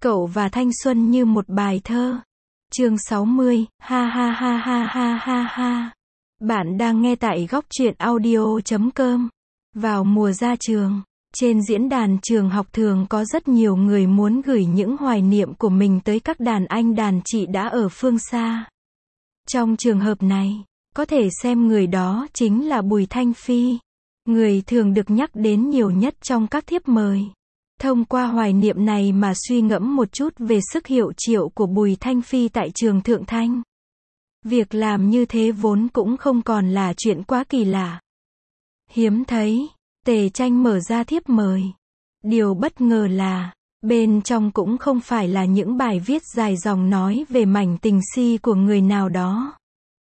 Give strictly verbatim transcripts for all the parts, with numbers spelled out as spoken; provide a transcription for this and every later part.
Cậu và thanh xuân như một bài thơ. Chương sáu mươi, ha ha ha ha ha ha ha. Bạn đang nghe tại góc truyện audio chấm com. Vào mùa ra trường, trên diễn đàn trường học thường có rất nhiều người muốn gửi những hoài niệm của mình tới các đàn anh đàn chị đã ở phương xa. Trong trường hợp này, có thể xem người đó chính là Bùi Thanh Phi, người thường được nhắc đến nhiều nhất trong các thiếp mời. Thông qua hoài niệm này mà suy ngẫm một chút về sức hiệu triệu của Bùi Thanh Phi tại trường Thượng Thanh. Việc làm như thế vốn cũng không còn là chuyện quá kỳ lạ. Hiếm thấy, Tề Tranh mở ra thiếp mời. Điều bất ngờ là, bên trong cũng không phải là những bài viết dài dòng nói về mảnh tình si của người nào đó,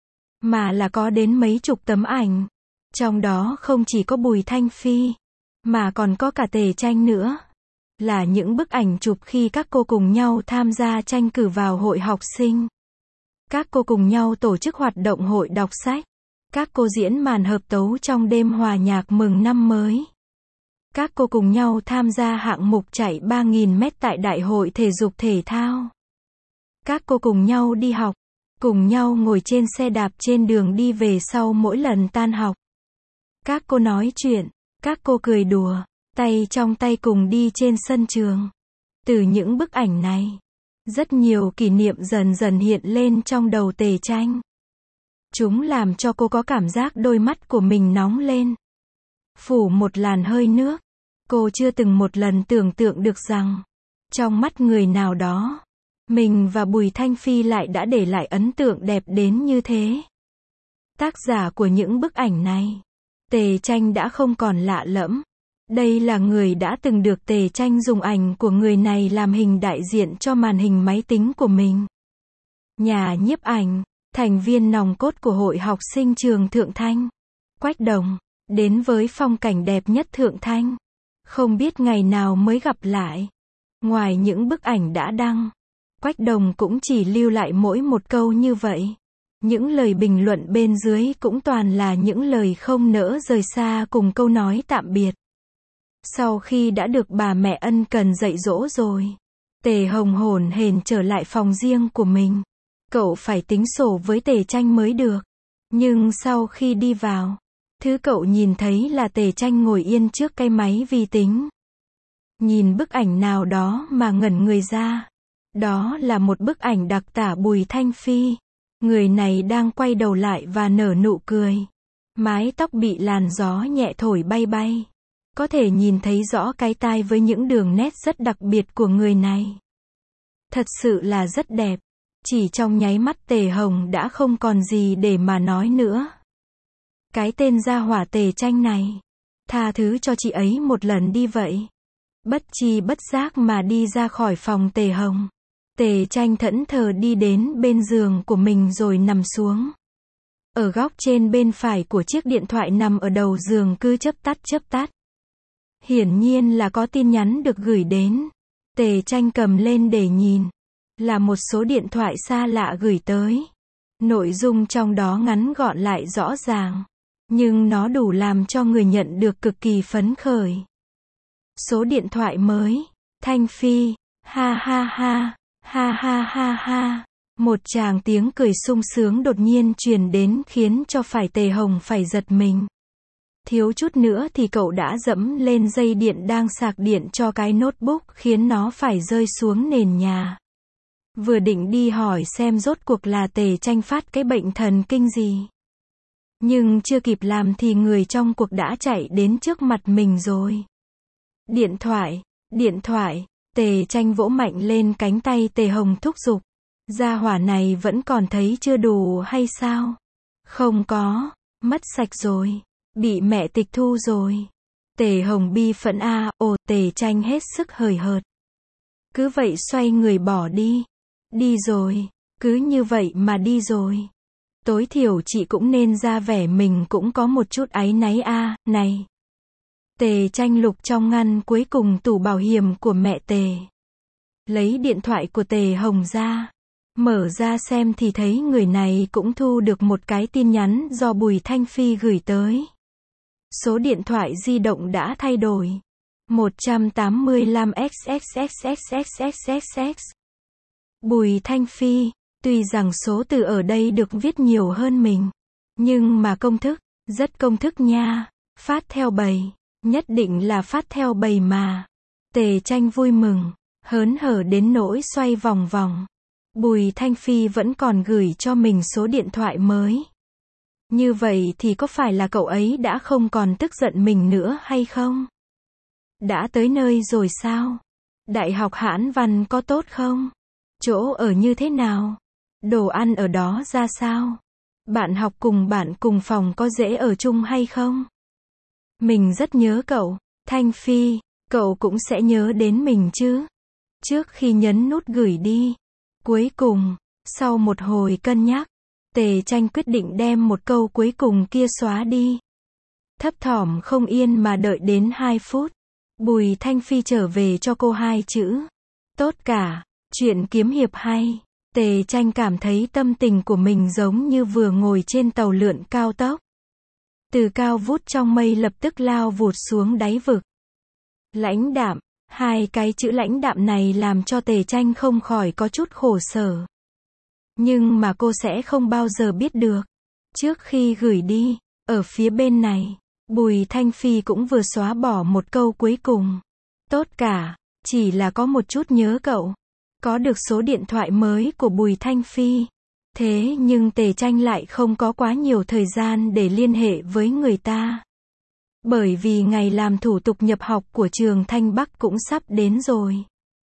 mà là có đến mấy chục tấm ảnh. Trong đó không chỉ có Bùi Thanh Phi, mà còn có cả Tề Tranh nữa. Là những bức ảnh chụp khi các cô cùng nhau tham gia tranh cử vào hội học sinh. Các cô cùng nhau tổ chức hoạt động hội đọc sách. Các cô diễn màn hợp tấu trong đêm hòa nhạc mừng năm mới. Các cô cùng nhau tham gia hạng mục chạy ba nghìn mét tại Đại hội thể dục thể thao. Các cô cùng nhau đi học, cùng nhau ngồi trên xe đạp trên đường đi về sau mỗi lần tan học. Các cô nói chuyện, các cô cười đùa, tay trong tay cùng đi trên sân trường. Từ những bức ảnh này, rất nhiều kỷ niệm dần dần hiện lên trong đầu Tề Tranh. Chúng làm cho cô có cảm giác đôi mắt của mình nóng lên, phủ một làn hơi nước. Cô chưa từng một lần tưởng tượng được rằng, trong mắt người nào đó, mình và Bùi Thanh Phi lại đã để lại ấn tượng đẹp đến như thế. Tác giả của những bức ảnh này, Tề Tranh đã không còn lạ lẫm. Đây là người đã từng được Tề Tranh dùng ảnh của người này làm hình đại diện cho màn hình máy tính của mình. Nhà nhiếp ảnh, thành viên nòng cốt của hội học sinh trường Thượng Thanh, Quách Đồng, đến với phong cảnh đẹp nhất Thượng Thanh. Không biết ngày nào mới gặp lại. Ngoài những bức ảnh đã đăng, Quách Đồng cũng chỉ lưu lại mỗi một câu như vậy. Những lời bình luận bên dưới cũng toàn là những lời không nỡ rời xa cùng câu nói tạm biệt. Sau khi đã được bà mẹ ân cần dạy dỗ rồi, Tề hồng hổn hển trở lại phòng riêng của mình. Cậu phải tính sổ với Tề Tranh mới được. Nhưng sau khi đi vào, thứ cậu nhìn thấy là Tề Tranh ngồi yên trước cái máy vi tính. Nhìn bức ảnh nào đó mà ngẩn người ra. Đó là một bức ảnh đặc tả Bùi Thanh Phi. Người này đang quay đầu lại và nở nụ cười. Mái tóc bị làn gió nhẹ thổi bay bay. Có thể nhìn thấy rõ cái tai với những đường nét rất đặc biệt của người này. Thật sự là rất đẹp. Chỉ trong nháy mắt Tề Hồng đã không còn gì để mà nói nữa. Cái tên gia hỏa Tề Tranh này, tha thứ cho chị ấy một lần đi vậy. Bất chi bất giác mà đi ra khỏi phòng Tề Hồng. Tề Tranh thẫn thờ đi đến bên giường của mình rồi nằm xuống. Ở góc trên bên phải của chiếc điện thoại nằm ở đầu giường cứ chớp tắt chớp tắt. Hiển nhiên là có tin nhắn được gửi đến. Tề Tranh cầm lên để nhìn. Là một số điện thoại xa lạ gửi tới. Nội dung trong đó ngắn gọn lại rõ ràng. Nhưng nó đủ làm cho người nhận được cực kỳ phấn khởi. Số điện thoại mới. Thanh Phi. Ha ha ha. Ha ha ha ha. Một tràng tiếng cười sung sướng đột nhiên truyền đến khiến cho phải Tề Hồng phải giật mình. Thiếu chút nữa thì cậu đã dẫm lên dây điện đang sạc điện cho cái notebook khiến nó phải rơi xuống nền nhà. Vừa định đi hỏi xem rốt cuộc là Tề Tranh phát cái bệnh thần kinh gì. Nhưng chưa kịp làm thì người trong cuộc đã chạy đến trước mặt mình rồi. Điện thoại, điện thoại, Tề Tranh vỗ mạnh lên cánh tay Tề Hồng thúc giục. Gia hỏa này vẫn còn thấy chưa đủ hay sao? Không có, mất sạch rồi, bị mẹ tịch thu rồi. Tề Hồng bi phẫn a, à, ồ, Tề Tranh hết sức hời hợt. Cứ vậy xoay người bỏ đi. Đi rồi, cứ như vậy mà đi rồi. Tối thiểu chị cũng nên ra vẻ mình cũng có một chút áy náy a, à, này. Tề Tranh lục trong ngăn cuối cùng tủ bảo hiểm của mẹ Tề. Lấy điện thoại của Tề Hồng ra. Mở ra xem thì thấy người này cũng thu được một cái tin nhắn do Bùi Thanh Phi gửi tới. Số điện thoại di động đã thay đổi. một trăm tám mươi lăm xxxxxxxx. Bùi Thanh Phi, tuy rằng số từ ở đây được viết nhiều hơn mình, nhưng mà công thức, rất công thức nha, phát theo bầy, nhất định là phát theo bầy mà. Tề Tranh vui mừng, hớn hở đến nỗi xoay vòng vòng. Bùi Thanh Phi vẫn còn gửi cho mình số điện thoại mới. Như vậy thì có phải là cậu ấy đã không còn tức giận mình nữa hay không? Đã tới nơi rồi sao? Đại học Hãn Văn có tốt không? Chỗ ở như thế nào? Đồ ăn ở đó ra sao? Bạn học cùng bạn cùng phòng có dễ ở chung hay không? Mình rất nhớ cậu, Thanh Phi, cậu cũng sẽ nhớ đến mình chứ? Trước khi nhấn nút gửi đi. Cuối cùng, sau một hồi cân nhắc, Tề Tranh quyết định đem một câu cuối cùng kia xóa đi. Thấp thỏm không yên mà đợi đến hai phút. Bùi Thanh Phi trở về cho cô hai chữ. Tốt cả, chuyện kiếm hiệp hay. Tề Tranh cảm thấy tâm tình của mình giống như vừa ngồi trên tàu lượn cao tốc. Từ cao vút trong mây lập tức lao vụt xuống đáy vực. Lãnh đạm, hai cái chữ lãnh đạm này làm cho Tề Tranh không khỏi có chút khổ sở. Nhưng mà cô sẽ không bao giờ biết được. Trước khi gửi đi, ở phía bên này, Bùi Thanh Phi cũng vừa xóa bỏ một câu cuối cùng. Tốt cả, chỉ là có một chút nhớ cậu. Có được số điện thoại mới của Bùi Thanh Phi. Thế nhưng Tề Tranh lại không có quá nhiều thời gian để liên hệ với người ta. Bởi vì ngày làm thủ tục nhập học của trường Thanh Bắc cũng sắp đến rồi.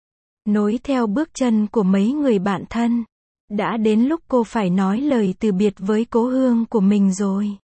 Nối theo bước chân của mấy người bạn thân. Đã đến lúc cô phải nói lời từ biệt với cố hương của mình rồi.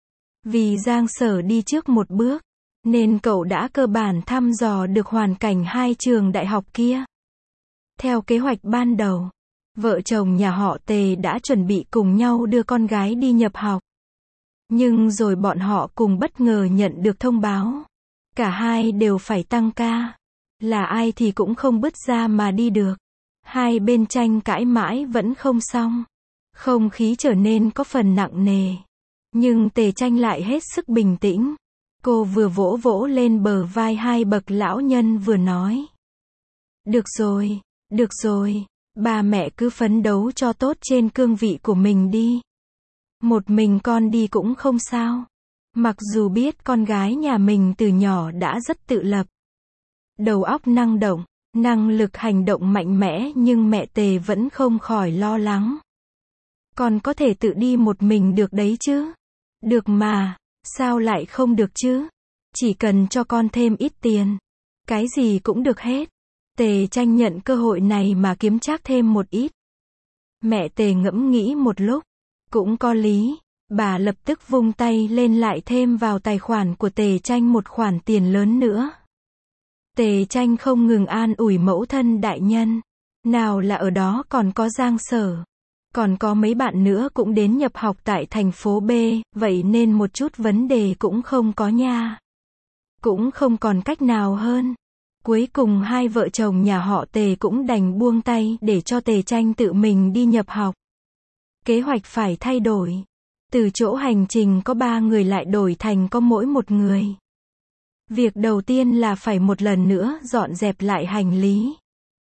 Vì Giang Sở đi trước một bước, nên cậu đã cơ bản thăm dò được hoàn cảnh hai trường đại học kia. Theo kế hoạch ban đầu, vợ chồng nhà họ Tề đã chuẩn bị cùng nhau đưa con gái đi nhập học. Nhưng rồi bọn họ cùng bất ngờ nhận được thông báo. Cả hai đều phải tăng ca. Là ai thì cũng không bứt ra mà đi được. Hai bên tranh cãi mãi vẫn không xong. Không khí trở nên có phần nặng nề. Nhưng Tề Tranh lại hết sức bình tĩnh. Cô vừa vỗ vỗ lên bờ vai hai bậc lão nhân vừa nói. Được rồi, được rồi, ba mẹ cứ phấn đấu cho tốt trên cương vị của mình đi. Một mình con đi cũng không sao. Mặc dù biết con gái nhà mình từ nhỏ đã rất tự lập. Đầu óc năng động, năng lực hành động mạnh mẽ nhưng mẹ Tề vẫn không khỏi lo lắng. Con có thể tự đi một mình được đấy chứ? Được mà, sao lại không được chứ? Chỉ cần cho con thêm ít tiền. Cái gì cũng được hết. Tề Tranh nhận cơ hội này mà kiếm trác thêm một ít. Mẹ Tề ngẫm nghĩ một lúc. Cũng có lý. Bà lập tức vung tay lên lại thêm vào tài khoản của Tề Tranh một khoản tiền lớn nữa. Tề Tranh không ngừng an ủi mẫu thân đại nhân. Nào là ở đó còn có Giang Sở. Còn có mấy bạn nữa cũng đến nhập học tại thành phố B, vậy nên một chút vấn đề cũng không có nha. Cũng không còn cách nào hơn. Cuối cùng hai vợ chồng nhà họ Tề cũng đành buông tay để cho Tề Tranh tự mình đi nhập học. Kế hoạch phải thay đổi. Từ chỗ hành trình có ba người lại đổi thành có mỗi một người. Việc đầu tiên là phải một lần nữa dọn dẹp lại hành lý.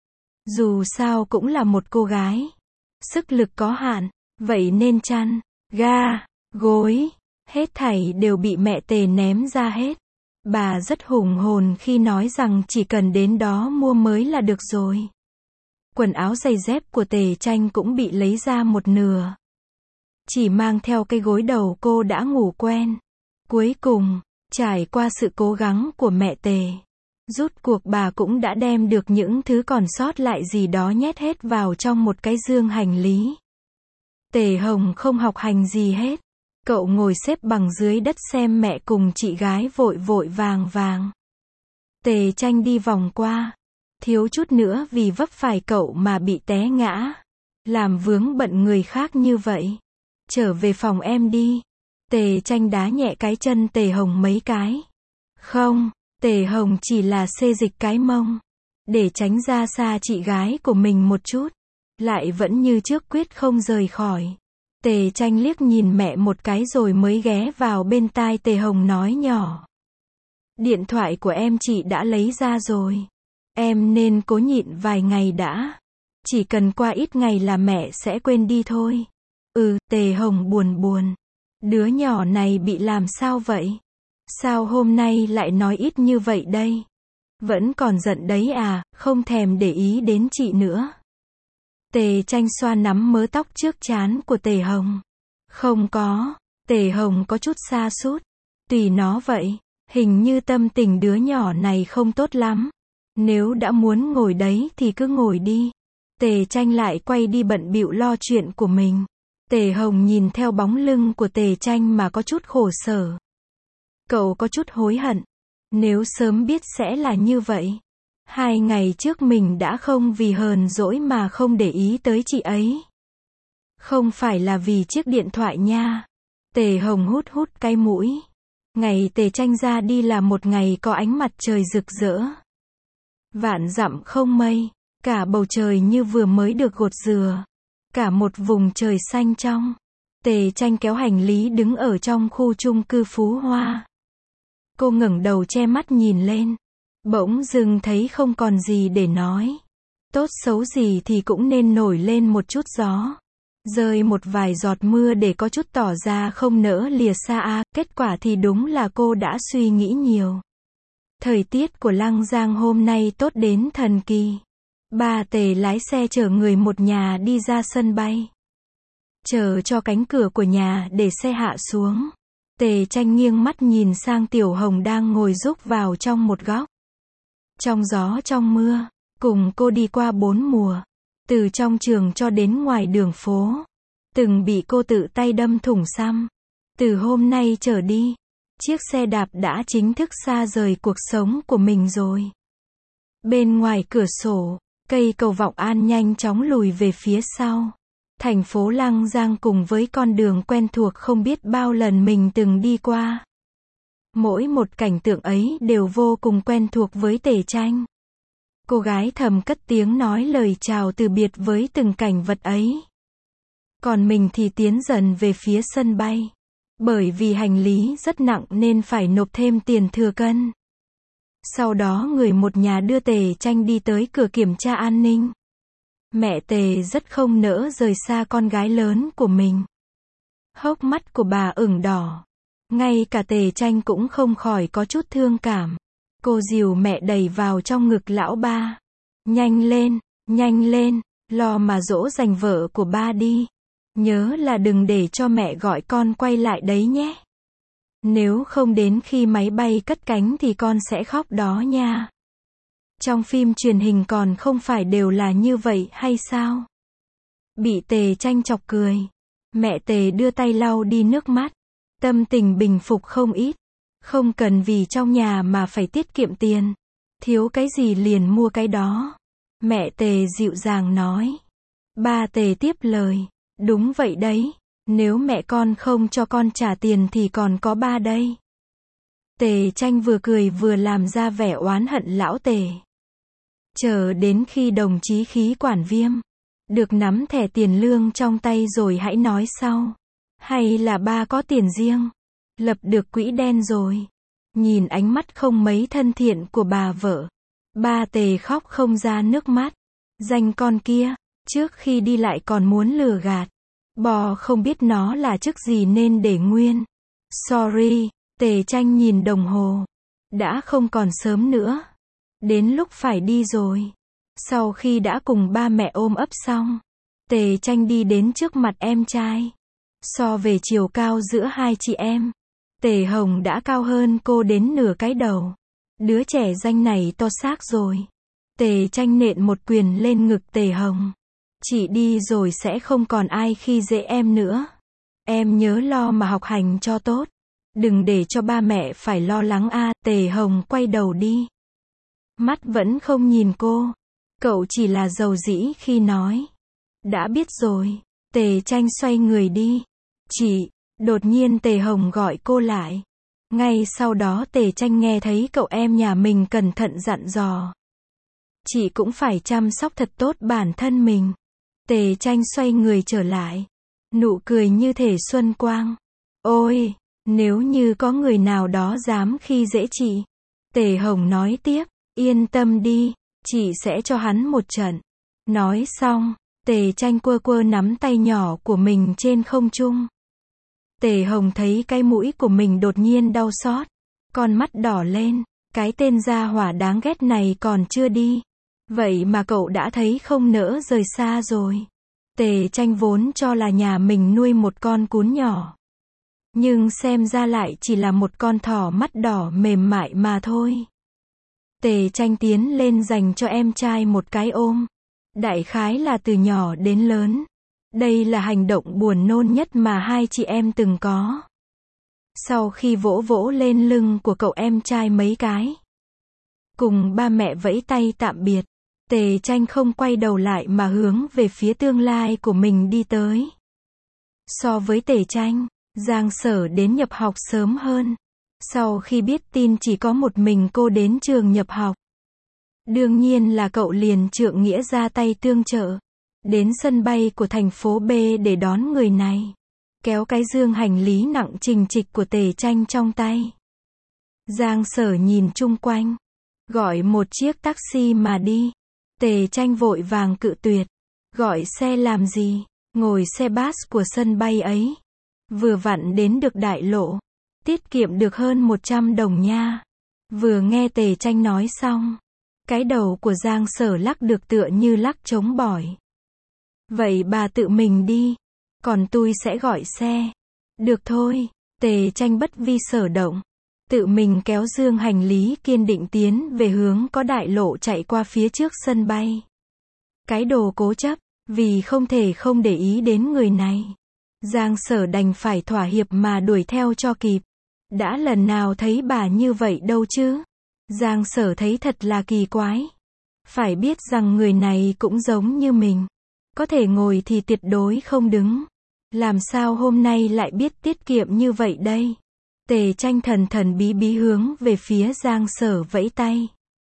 Dù sao cũng là một cô gái. Sức lực có hạn, vậy nên chăn, ga, gối, hết thảy đều bị mẹ Tề ném ra hết. Bà rất hùng hồn khi nói rằng chỉ cần đến đó mua mới là được rồi. Quần áo giày dép của Tề Tranh cũng bị lấy ra một nửa. Chỉ mang theo cái gối đầu cô đã ngủ quen. Cuối cùng, trải qua sự cố gắng của mẹ Tề, rút cuộc bà cũng đã đem được những thứ còn sót lại gì đó nhét hết vào trong một cái dương hành lý. Tề Hồng không học hành gì hết. Cậu ngồi xếp bằng dưới đất xem mẹ cùng chị gái vội vội vàng vàng. Tề Tranh đi vòng qua. Thiếu chút nữa vì vấp phải cậu mà bị té ngã. Làm vướng bận người khác như vậy. Trở về phòng em đi. Tề Tranh đá nhẹ cái chân Tề Hồng mấy cái. Không, Tề Hồng chỉ là xê dịch cái mông. Để tránh ra xa chị gái của mình một chút. Lại vẫn như trước quyết không rời khỏi. Tề Tranh liếc nhìn mẹ một cái rồi mới ghé vào bên tai Tề Hồng nói nhỏ. Điện thoại của em chị đã lấy ra rồi. Em nên cố nhịn vài ngày đã. Chỉ cần qua ít ngày là mẹ sẽ quên đi thôi. Ừ, Tề Hồng buồn buồn. Đứa nhỏ này bị làm sao vậy? Sao hôm nay lại nói ít như vậy đây? Vẫn còn giận đấy à, không thèm để ý đến chị nữa. Tề Tranh xoa nắm mớ tóc trước trán của Tề Hồng. Không có, Tề Hồng có chút sa sút. Tùy nó vậy, hình như tâm tình đứa nhỏ này không tốt lắm. Nếu đã muốn ngồi đấy thì cứ ngồi đi. Tề Tranh lại quay đi bận bịu lo chuyện của mình. Tề Hồng nhìn theo bóng lưng của Tề Tranh mà có chút khổ sở. Cậu có chút hối hận. Nếu sớm biết sẽ là như vậy. Hai ngày trước mình đã không vì hờn dỗi mà không để ý tới chị ấy. Không phải là vì chiếc điện thoại nha. Tề Hồng hút hút cái mũi. Ngày Tề Tranh ra đi là một ngày có ánh mặt trời rực rỡ. Vạn dặm không mây. Cả bầu trời như vừa mới được gột dừa. Cả một vùng trời xanh trong. Tề Tranh kéo hành lý đứng ở trong khu chung cư Phú Hoa. Cô ngẩng đầu che mắt nhìn lên. Bỗng dưng thấy không còn gì để nói. Tốt xấu gì thì cũng nên nổi lên một chút gió. Rơi một vài giọt mưa để có chút tỏ ra không nỡ lìa xa a. Kết quả thì đúng là cô đã suy nghĩ nhiều. Thời tiết của Lăng Giang hôm nay tốt đến thần kỳ. Ba Tề lái xe chở người một nhà đi ra sân bay. Chờ cho cánh cửa của nhà để xe hạ xuống. Tề Tranh nghiêng mắt nhìn sang Tiểu Hồng đang ngồi rúc vào trong một góc. Trong gió trong mưa, cùng cô đi qua bốn mùa. Từ trong trường cho đến ngoài đường phố. Từng bị cô tự tay đâm thủng xăm. Từ hôm nay trở đi, chiếc xe đạp đã chính thức xa rời cuộc sống của mình rồi. Bên ngoài cửa sổ, cây cầu Vọng An nhanh chóng lùi về phía sau. Thành phố Lăng Giang cùng với con đường quen thuộc không biết bao lần mình từng đi qua. Mỗi một cảnh tượng ấy đều vô cùng quen thuộc với Tề Tranh. Cô gái thầm cất tiếng nói lời chào từ biệt với từng cảnh vật ấy. Còn mình thì tiến dần về phía sân bay. Bởi vì hành lý rất nặng nên phải nộp thêm tiền thừa cân. Sau đó người một nhà đưa Tề Tranh đi tới cửa kiểm tra an ninh. Mẹ Tề rất không nỡ rời xa con gái lớn của mình. Hốc mắt của bà ửng đỏ. Ngay cả Tề Tranh cũng không khỏi có chút thương cảm. Cô dìu mẹ đẩy vào trong ngực lão ba. Nhanh lên, nhanh lên, lo mà dỗ dành vợ của ba đi. Nhớ là đừng để cho mẹ gọi con quay lại đấy nhé. Nếu không đến khi máy bay cất cánh thì con sẽ khóc đó nha. Trong phim truyền hình còn không phải đều là như vậy hay sao? Bị Tề Tranh chọc cười. Mẹ Tề đưa tay lau đi nước mắt. Tâm tình bình phục không ít. Không cần vì trong nhà mà phải tiết kiệm tiền. Thiếu cái gì liền mua cái đó. Mẹ Tề dịu dàng nói. Ba Tề tiếp lời. Đúng vậy đấy. Nếu mẹ con không cho con trả tiền thì còn có ba đây. Tề Tranh vừa cười vừa làm ra vẻ oán hận lão Tề. Chờ đến khi đồng chí khí quản Viêm được nắm thẻ tiền lương trong tay rồi hãy nói sau. Hay là ba có tiền riêng, lập được quỹ đen rồi. Nhìn ánh mắt không mấy thân thiện của bà vợ, ba Tề khóc không ra nước mắt. Danh con kia, trước khi đi lại còn muốn lừa gạt. Bò không biết nó là chức gì nên để nguyên. Sorry, Tề Tranh nhìn đồng hồ. Đã không còn sớm nữa. Đến lúc phải đi rồi. Sau khi đã cùng ba mẹ ôm ấp xong, Tề Tranh đi đến trước mặt em trai. So về chiều cao giữa hai chị em, Tề Hồng đã cao hơn cô đến nửa cái đầu. Đứa trẻ danh này to xác rồi. Tề Tranh nện một quyền lên ngực Tề Hồng. Chị đi rồi sẽ không còn ai khi dễ em nữa. Em nhớ lo mà học hành cho tốt. Đừng để cho ba mẹ phải lo lắng a. Tề Hồng quay đầu đi. Mắt vẫn không nhìn cô. Cậu chỉ là dầu dĩ khi nói. Đã biết rồi. Tề Tranh xoay người đi. Chị, đột nhiên Tề Hồng gọi cô lại. Ngay sau đó Tề Tranh nghe thấy cậu em nhà mình cẩn thận dặn dò. Chị cũng phải chăm sóc thật tốt bản thân mình. Tề Tranh xoay người trở lại. Nụ cười như thể xuân quang. Ôi, nếu như có người nào đó dám khi dễ chị, Tề Hồng nói tiếp, yên tâm đi, chị sẽ cho hắn một trận. Nói xong, Tề Tranh quơ quơ nắm tay nhỏ của mình trên không trung. Tề Hồng thấy cái mũi của mình đột nhiên đau xót, con mắt đỏ lên, cái tên gia hỏa đáng ghét này còn chưa đi. Vậy mà cậu đã thấy không nỡ rời xa rồi. Tề Tranh vốn cho là nhà mình nuôi một con cún nhỏ. Nhưng xem ra lại chỉ là một con thỏ mắt đỏ mềm mại mà thôi. Tề Tranh tiến lên dành cho em trai một cái ôm. Đại khái là từ nhỏ đến lớn. Đây là hành động buồn nôn nhất mà hai chị em từng có. Sau khi vỗ vỗ lên lưng của cậu em trai mấy cái, cùng ba mẹ vẫy tay tạm biệt, Tề Tranh không quay đầu lại mà hướng về phía tương lai của mình đi tới. So với Tề Tranh, Giang Sở đến nhập học sớm hơn. Sau khi biết tin chỉ có một mình cô đến trường nhập học, đương nhiên là cậu liền trượng nghĩa ra tay tương trợ. Đến sân bay của thành phố B để đón người này. Kéo cái dương hành lý nặng trình trịch của Tề Tranh trong tay. Giang Sở nhìn chung quanh. Gọi một chiếc taxi mà đi. Tề Tranh vội vàng cự tuyệt. Gọi xe làm gì? Ngồi xe bus của sân bay ấy. Vừa vặn đến được đại lộ. Tiết kiệm được hơn một trăm đồng nha. Vừa nghe Tề Tranh nói xong, cái đầu của Giang Sở lắc được tựa như lắc trống bỏi. Vậy bà tự mình đi, còn tôi sẽ gọi xe. Được thôi, Tề Tranh bất vi sở động. Tự mình kéo dương hành lý kiên định tiến về hướng có đại lộ chạy qua phía trước sân bay. Cái đồ cố chấp, vì không thể không để ý đến người này. Giang Sở đành phải thỏa hiệp mà đuổi theo cho kịp. Đã lần nào thấy bà như vậy đâu chứ. Giang Sở thấy thật là kỳ quái. Phải biết rằng người này cũng giống như mình. Có thể ngồi thì tuyệt đối không đứng. Làm sao hôm nay lại biết tiết kiệm như vậy đây? Tề Tranh thần thần bí bí hướng về phía Giang Sở vẫy tay.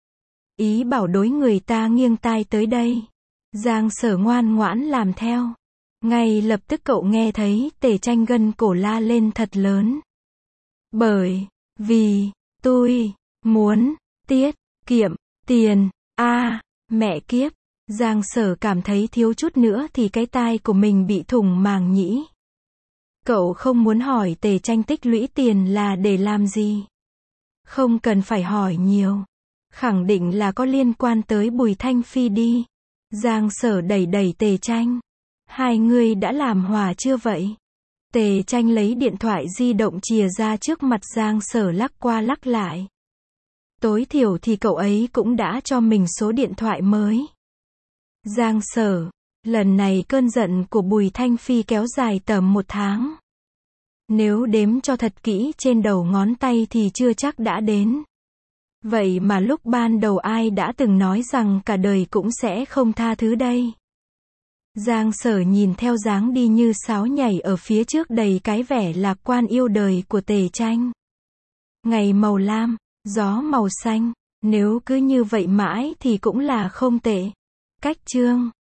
Ý bảo đối người ta nghiêng tai tới đây. Giang Sở ngoan ngoãn làm theo. Ngay lập tức cậu nghe thấy Tề Tranh gân cổ la lên thật lớn. Bởi vì tôi muốn tiết kiệm tiền. A, à, mẹ kiếp. Giang Sở cảm thấy thiếu chút nữa thì cái tai của mình bị thủng màng nhĩ. Cậu không muốn hỏi Tề Tranh tích lũy tiền là để làm gì. Không cần phải hỏi nhiều. Khẳng định là có liên quan tới Bùi Thanh Phi đi. Giang Sở đẩy đẩy Tề Tranh. Hai người đã làm hòa chưa vậy? Tề Tranh lấy điện thoại di động chìa ra trước mặt Giang Sở lắc qua lắc lại. Tối thiểu thì cậu ấy cũng đã cho mình số điện thoại mới. Giang Sở, lần này cơn giận của Bùi Thanh Phi kéo dài tầm một tháng. Nếu đếm cho thật kỹ trên đầu ngón tay thì chưa chắc đã đến. Vậy mà lúc ban đầu ai đã từng nói rằng cả đời cũng sẽ không tha thứ đây. Giang Sở nhìn theo dáng đi như sáo nhảy ở phía trước đầy cái vẻ lạc quan yêu đời của Tề Tranh. Ngày màu lam, gió màu xanh, nếu cứ như vậy mãi thì cũng là không tệ. Cách chương